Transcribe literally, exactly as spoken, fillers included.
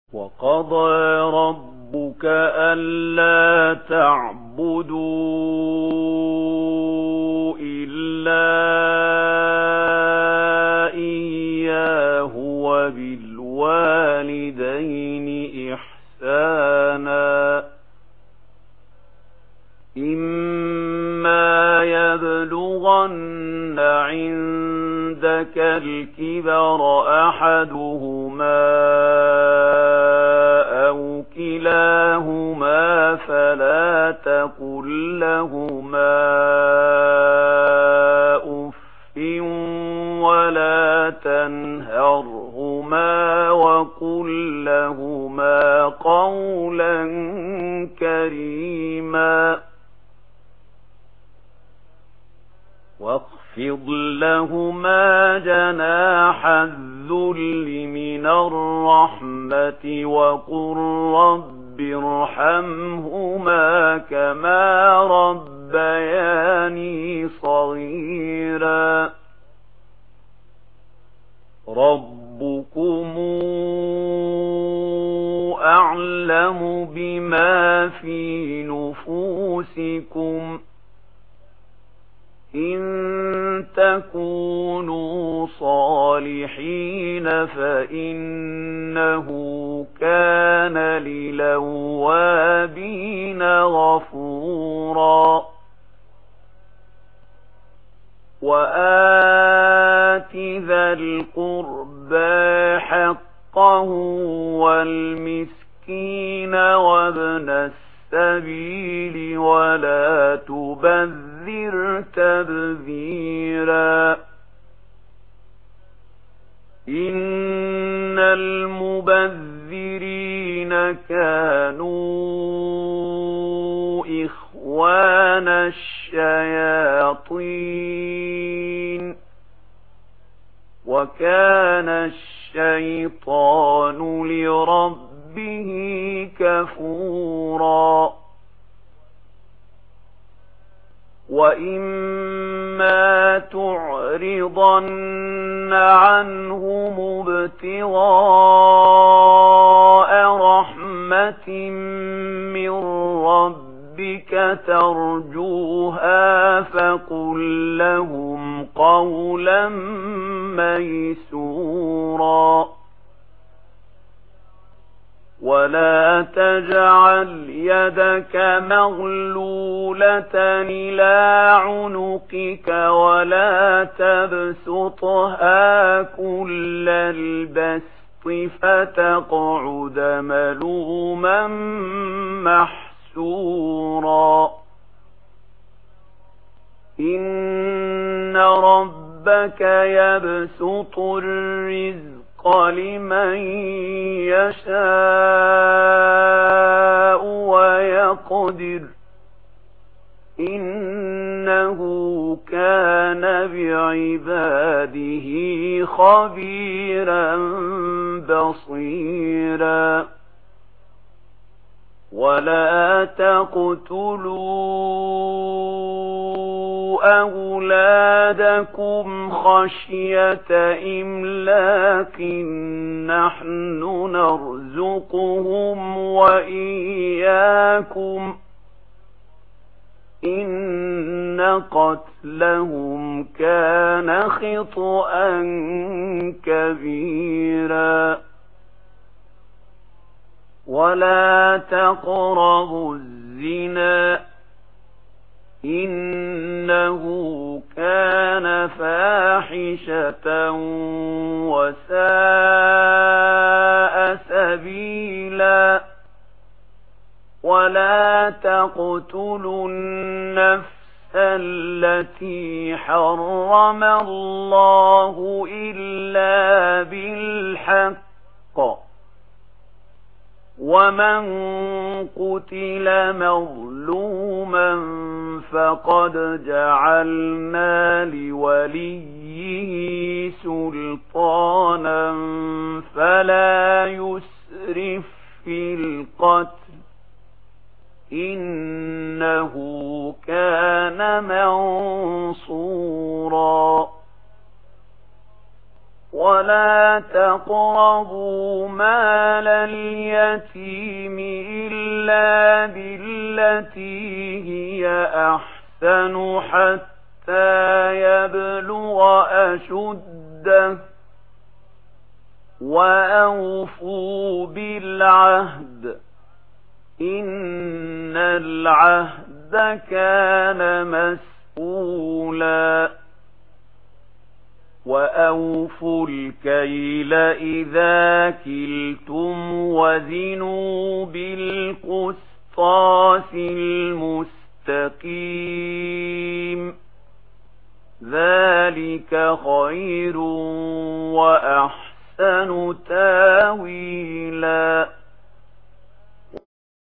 وقضى ربك ألا تعبدوا إلا إياه وبالوالدين إحسانا إما يبلغن عندك الكبر أحدهما أو كلاهما فلا تقل لهما أف ولا تنهرهما وقل لهما قولا كريما واخفض لهما جناح الذل من الرحمة وقل رب ارحمهما كما ربياني صغيرا ربكم أعلم بما في نفوسكم إن تكونوا صالحين فإنه كان للأوابين غفورا وآت ذا القربى حقه والمسكين وابن السبيل ولا تبذر تبذيرا إن المبذرين كانوا إخوان الشياطين وكان الشيطان لربه كفورا وإما تعرضن عنهم ابتغاء رحمة من ربك ترجوها فقل لهم قولا ميسورا ولا تجعل يدك مغلولة إلى عنقك ولا تبسطها كل البسط فتقعد ملوما محسورا إن ربك يبسط الرزق لمن يشاء ويقدر إنه كان بعباده خبيرا بصيرا ولا تقتلوا أولادكم خشية إملاق نحن نرزقهم وإياكم إن قتلهم كان خطأ كبيرا ولا تقربوا الزنا إنه كان فاحشة وساء سبيلا ولا تقتلوا النفس التي حرم الله إلا بالحق ومن قتل مظلوما فقد جعلنا لوليه سلطانا فلا يسرف في القتل إنه كان منصورا ولا تقربوا مال اليتيم إلا بالتي هي أحسن حتى يبلغ أشده وأوفوا بالعهد إن العهد كان مسؤولا وأوفوا الكيل إذا كلتم وزنوا بالقسطاس المستقيم ذلك خير وأحسن تاويلا.